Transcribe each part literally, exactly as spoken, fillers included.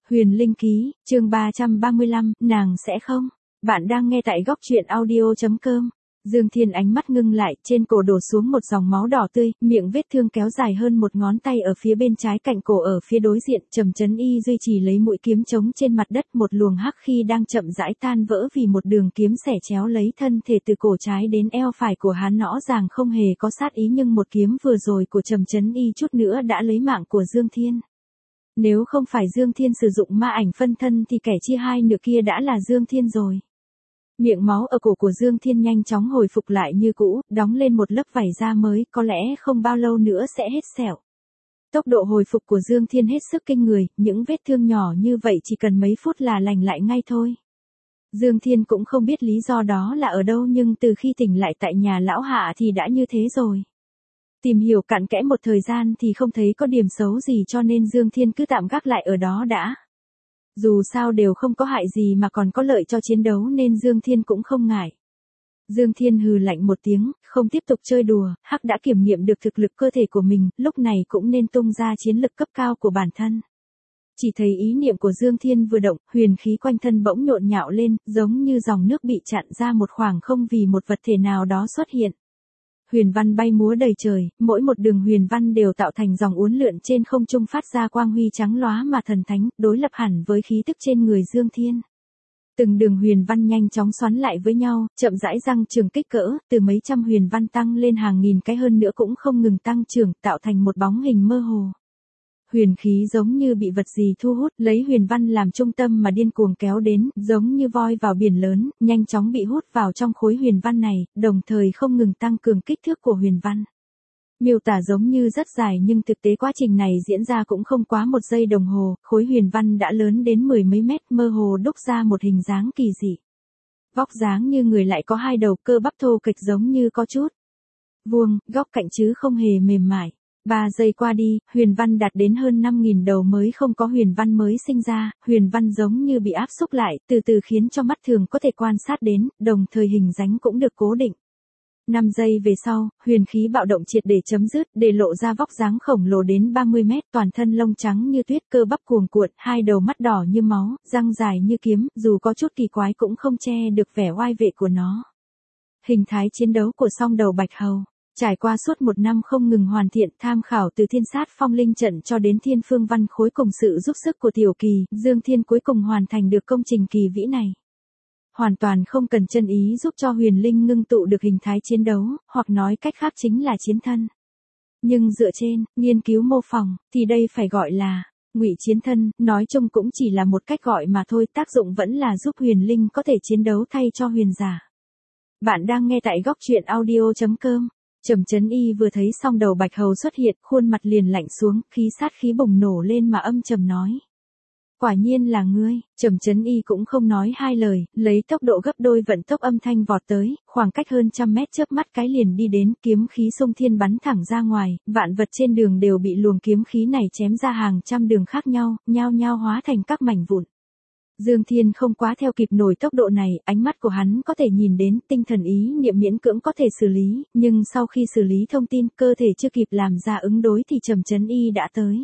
Huyền Linh ký, chương ba trăm ba mươi lăm, nàng sẽ không. Bạn đang nghe tại góc truyện audio chấm com. Dương Thiên ánh mắt ngưng lại, trên cổ đổ xuống một dòng máu đỏ tươi, miệng vết thương kéo dài hơn một ngón tay ở phía bên trái cạnh cổ ở phía đối diện, Trầm Chấn Y duy trì lấy mũi kiếm trống trên mặt đất, một luồng hắc khí đang chậm rãi tan vỡ vì một đường kiếm xẻ chéo lấy thân thể từ cổ trái đến eo phải của hắn, rõ ràng không hề có sát ý, nhưng một kiếm vừa rồi của Trầm Chấn Y chút nữa đã lấy mạng của Dương Thiên. Nếu không phải Dương Thiên sử dụng ma ảnh phân thân thì kẻ chia hai nửa kia đã là Dương Thiên rồi. Miệng máu ở cổ của Dương Thiên nhanh chóng hồi phục lại như cũ, đóng lên một lớp vảy da mới, có lẽ không bao lâu nữa sẽ hết sẹo. Tốc độ hồi phục của Dương Thiên hết sức kinh người, những vết thương nhỏ như vậy chỉ cần mấy phút là lành lại ngay thôi. Dương Thiên cũng không biết lý do đó là ở đâu, nhưng từ khi tỉnh lại tại nhà lão Hạ thì đã như thế rồi. Tìm hiểu cặn kẽ một thời gian thì không thấy có điểm xấu gì, cho nên Dương Thiên cứ tạm gác lại ở đó đã. Dù sao đều không có hại gì mà còn có lợi cho chiến đấu nên Dương Thiên cũng không ngại. Dương Thiên hừ lạnh một tiếng, không tiếp tục chơi đùa, hắc đã kiểm nghiệm được thực lực cơ thể của mình, lúc này cũng nên tung ra chiến lực cấp cao của bản thân. Chỉ thấy ý niệm của Dương Thiên vừa động, huyền khí quanh thân bỗng nhộn nhạo lên, giống như dòng nước bị chặn ra một khoảng không vì một vật thể nào đó xuất hiện. Huyền văn bay múa đầy trời, mỗi một đường huyền văn đều tạo thành dòng uốn lượn trên không trung phát ra quang huy trắng lóa mà thần thánh, đối lập hẳn với khí tức trên người Dương Thiên. Từng đường huyền văn nhanh chóng xoắn lại với nhau, chậm rãi răng trường kích cỡ, từ mấy trăm huyền văn tăng lên hàng nghìn cái hơn nữa cũng không ngừng tăng trưởng, tạo thành một bóng hình mơ hồ. Huyền khí giống như bị vật gì thu hút, lấy huyền văn làm trung tâm mà điên cuồng kéo đến, giống như voi vào biển lớn, nhanh chóng bị hút vào trong khối huyền văn này, đồng thời không ngừng tăng cường kích thước của huyền văn. Miêu tả giống như rất dài nhưng thực tế quá trình này diễn ra cũng không quá một giây đồng hồ, khối huyền văn đã lớn đến mười mấy mét, mơ hồ đúc ra một hình dáng kỳ dị. Vóc dáng như người lại có hai đầu, cơ bắp thô kệch giống như có chút vuông, góc cạnh chứ không hề mềm mại. Ba giây qua đi, huyền văn đạt đến hơn năm nghìn đầu mới không có huyền văn mới sinh ra, huyền văn giống như bị áp xúc lại, từ từ khiến cho mắt thường có thể quan sát đến, đồng thời hình dáng cũng được cố định. năm giây về sau, huyền khí bạo động triệt để chấm dứt, để lộ ra vóc dáng khổng lồ đến ba mươi mét, toàn thân lông trắng như tuyết, cơ bắp cuồn cuộn, hai đầu mắt đỏ như máu, răng dài như kiếm, dù có chút kỳ quái cũng không che được vẻ oai vệ của nó. Hình thái chiến đấu của song đầu bạch hầu. Trải qua suốt một năm không ngừng hoàn thiện, tham khảo từ thiên sát phong linh trận cho đến thiên phương văn khối cùng sự giúp sức của tiểu kỳ, Dương Thiên cuối cùng hoàn thành được công trình kỳ vĩ này. Hoàn toàn không cần chân ý giúp cho huyền linh ngưng tụ được hình thái chiến đấu, hoặc nói cách khác chính là chiến thân. Nhưng dựa trên, nghiên cứu mô phỏng, thì đây phải gọi là ngụy chiến thân, nói chung cũng chỉ là một cách gọi mà thôi, tác dụng vẫn là giúp huyền linh có thể chiến đấu thay cho huyền giả. Bạn đang nghe tại góc truyện audio chấm com. Trầm Chấn Y vừa thấy song đầu bạch hầu xuất hiện, khuôn mặt liền lạnh xuống, khí sát khí bùng nổ lên mà âm trầm nói. Quả nhiên là ngươi. Trầm Chấn Y cũng không nói hai lời, lấy tốc độ gấp đôi vận tốc âm thanh vọt tới, khoảng cách hơn trăm mét chớp mắt cái liền đi đến, kiếm khí xung thiên bắn thẳng ra ngoài, vạn vật trên đường đều bị luồng kiếm khí này chém ra hàng trăm đường khác nhau, nhao nhao hóa thành các mảnh vụn. Dương Thiên không quá theo kịp nổi tốc độ này, ánh mắt của hắn có thể nhìn đến, tinh thần ý niệm miễn cưỡng có thể xử lý, nhưng sau khi xử lý thông tin, cơ thể chưa kịp làm ra ứng đối thì Trầm Chấn Y đã tới.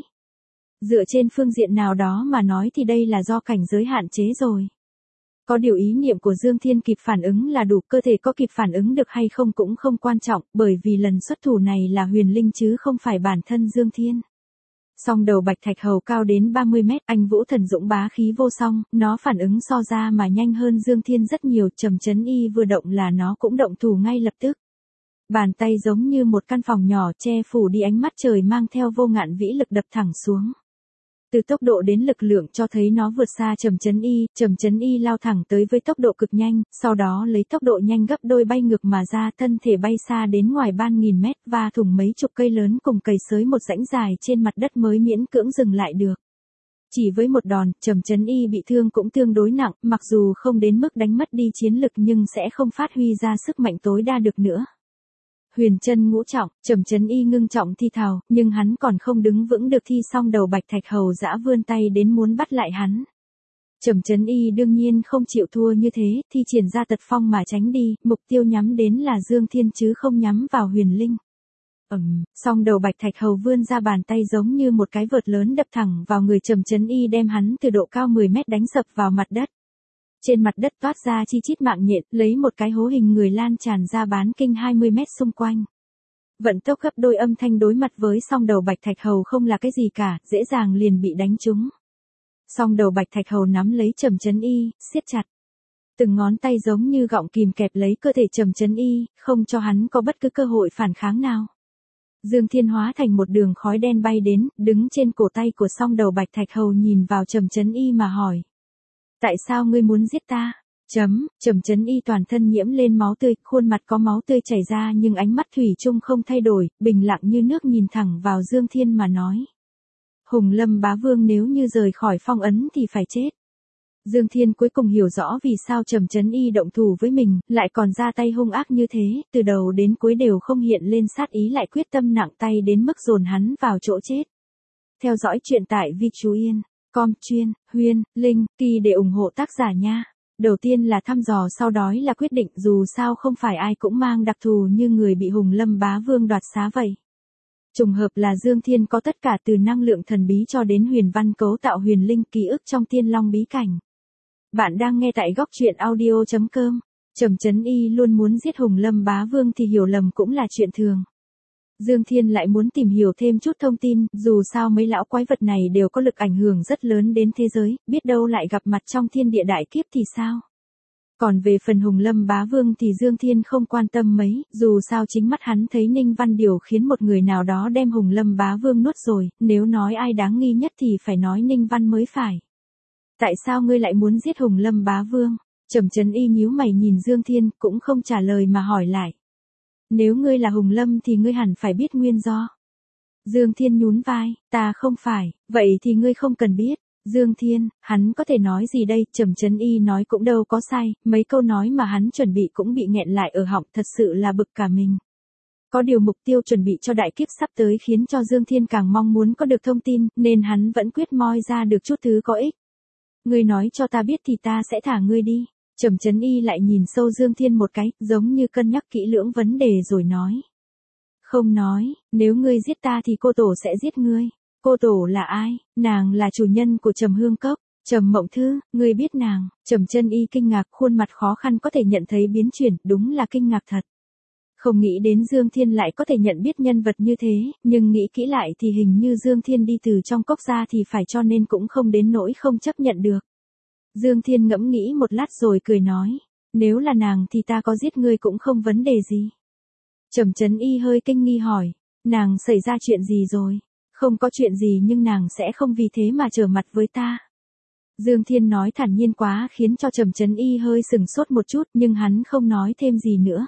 Dựa trên phương diện nào đó mà nói thì đây là do cảnh giới hạn chế rồi. Có điều ý niệm của Dương Thiên kịp phản ứng là đủ, cơ thể có kịp phản ứng được hay không cũng không quan trọng, bởi vì lần xuất thủ này là huyền linh chứ không phải bản thân Dương Thiên. Song đầu bạch thạch hầu cao đến ba mươi mét, anh vũ thần dũng bá khí vô song, nó phản ứng so ra mà nhanh hơn Dương Thiên rất nhiều, Trầm Chấn Y vừa động là nó cũng động thủ ngay lập tức. Bàn tay giống như một căn phòng nhỏ che phủ đi ánh mắt trời, mang theo vô ngạn vĩ lực đập thẳng xuống. Từ tốc độ đến lực lượng cho thấy nó vượt xa Trầm Chấn Y, Trầm Chấn Y lao thẳng tới với tốc độ cực nhanh, sau đó lấy tốc độ nhanh gấp đôi bay ngược mà ra, thân thể bay xa đến ngoài ban nghìn mét, và thủng mấy chục cây lớn cùng cày xới một rãnh dài trên mặt đất mới miễn cưỡng dừng lại được. Chỉ với một đòn, Trầm Chấn Y bị thương cũng tương đối nặng, mặc dù không đến mức đánh mất đi chiến lực nhưng sẽ không phát huy ra sức mạnh tối đa được nữa. Huyền chân ngũ trọng, Trầm Chấn Y ngưng trọng thi thào, nhưng hắn còn không đứng vững được thi xong đầu bạch thạch hầu dã vươn tay đến muốn bắt lại hắn. Trầm Chấn Y đương nhiên không chịu thua như thế, thi triển ra tật phong mà tránh đi, mục tiêu nhắm đến là Dương Thiên chứ không nhắm vào huyền linh. Ầm, song đầu Bạch Thạch Hầu vươn ra bàn tay giống như một cái vợt lớn đập thẳng vào người Trầm Chấn Y, đem hắn từ độ cao mười mét đánh sập vào mặt đất. Trên mặt đất toát ra chi chít mạng nhện, lấy một cái hố hình người lan tràn ra bán kinh hai mươi mét xung quanh. Vận tốc gấp đôi, âm thanh đối mặt với song đầu Bạch Thạch Hầu không là cái gì cả, dễ dàng liền bị đánh trúng. Song đầu Bạch Thạch Hầu nắm lấy Trầm Chấn Y, siết chặt. Từng ngón tay giống như gọng kìm kẹp lấy cơ thể Trầm Chấn Y, không cho hắn có bất cứ cơ hội phản kháng nào. Dương Thiên hóa thành một đường khói đen bay đến, đứng trên cổ tay của song đầu Bạch Thạch Hầu, nhìn vào Trầm Chấn Y mà hỏi. Tại sao ngươi muốn giết ta? Chấm, Trầm Chấn Y toàn thân nhiễm lên máu tươi, khuôn mặt có máu tươi chảy ra nhưng ánh mắt thủy chung không thay đổi, bình lặng như nước, nhìn thẳng vào Dương Thiên mà nói. Hùng Lâm Bá Vương nếu như rời khỏi phong ấn thì phải chết. Dương Thiên cuối cùng hiểu rõ vì sao Trầm Chấn Y động thủ với mình, lại còn ra tay hung ác như thế, từ đầu đến cuối đều không hiện lên sát ý, lại quyết tâm nặng tay đến mức dồn hắn vào chỗ chết. Theo dõi truyện tại vi chú yên com chuyên, huyên, linh, kỳ để ủng hộ tác giả nha. Đầu tiên là thăm dò, sau đó là quyết định, dù sao không phải ai cũng mang đặc thù như người bị Hùng Lâm Bá Vương đoạt xá vậy. Trùng hợp là Dương Thiên có tất cả từ năng lượng thần bí cho đến huyền văn cấu tạo huyền linh ký ức trong Tiên Long bí cảnh. Bạn đang nghe tại góc truyện audio chấm com. Trầm Chấn Y luôn muốn giết Hùng Lâm Bá Vương thì hiểu lầm cũng là chuyện thường. Dương Thiên lại muốn tìm hiểu thêm chút thông tin, dù sao mấy lão quái vật này đều có lực ảnh hưởng rất lớn đến thế giới, biết đâu lại gặp mặt trong thiên địa đại kiếp thì sao? Còn về phần Hùng Lâm Bá Vương thì Dương Thiên không quan tâm mấy, dù sao chính mắt hắn thấy Ninh Văn điều khiến một người nào đó đem Hùng Lâm Bá Vương nuốt rồi, nếu nói ai đáng nghi nhất thì phải nói Ninh Văn mới phải. Tại sao ngươi lại muốn giết Hùng Lâm Bá Vương? Trầm Chấn Y nhíu mày nhìn Dương Thiên, cũng không trả lời mà hỏi lại. Nếu ngươi là Hùng Lâm thì ngươi hẳn phải biết nguyên do. Dương Thiên nhún vai, ta không phải, vậy thì ngươi không cần biết. Dương Thiên, hắn có thể nói gì đây? Trầm Chấn Y nói cũng đâu có sai, mấy câu nói mà hắn chuẩn bị cũng bị nghẹn lại ở họng, thật sự là bực cả mình. Có điều mục tiêu chuẩn bị cho đại kiếp sắp tới khiến cho Dương Thiên càng mong muốn có được thông tin, nên hắn vẫn quyết moi ra được chút thứ có ích. Ngươi nói cho ta biết thì ta sẽ thả ngươi đi. Trầm Chấn Y lại nhìn sâu Dương Thiên một cái, giống như cân nhắc kỹ lưỡng vấn đề rồi nói. Không nói, nếu ngươi giết ta thì cô tổ sẽ giết ngươi. Cô tổ là ai? Nàng là chủ nhân của Trầm Hương Cốc. Trầm Mộng Thư, ngươi biết nàng? Trầm Chấn Y kinh ngạc, khuôn mặt khó khăn có thể nhận thấy biến chuyển, đúng là kinh ngạc thật. Không nghĩ đến Dương Thiên lại có thể nhận biết nhân vật như thế, nhưng nghĩ kỹ lại thì hình như Dương Thiên đi từ trong cốc ra thì phải, cho nên cũng không đến nỗi không chấp nhận được. Dương Thiên ngẫm nghĩ một lát rồi cười nói, nếu là nàng thì ta có giết ngươi cũng không vấn đề gì. Trầm Chấn Y hơi kinh nghi hỏi, nàng xảy ra chuyện gì rồi? Không có chuyện gì, nhưng nàng sẽ không vì thế mà trở mặt với ta. Dương Thiên nói thản nhiên quá khiến cho Trầm Chấn Y hơi sừng sốt một chút, nhưng hắn không nói thêm gì nữa.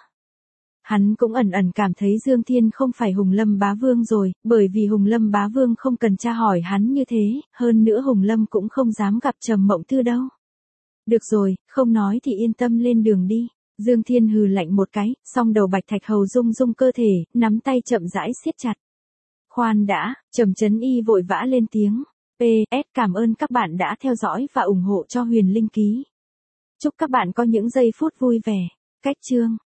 Hắn cũng ẩn ẩn cảm thấy Dương Thiên không phải Hùng Lâm Bá Vương rồi, bởi vì Hùng Lâm Bá Vương không cần tra hỏi hắn như thế, hơn nữa Hùng Lâm cũng không dám gặp Trầm Mộng Thư đâu. Được rồi, không nói thì yên tâm lên đường đi. Dương Thiên hừ lạnh một cái, song đầu Bạch Thạch Hầu rung rung cơ thể, nắm tay chậm rãi siết chặt. Khoan đã, Trầm Chấn Y vội vã lên tiếng. pê ét Cảm ơn các bạn đã theo dõi và ủng hộ cho Huyền Linh Ký. Chúc các bạn có những giây phút vui vẻ. Cách chương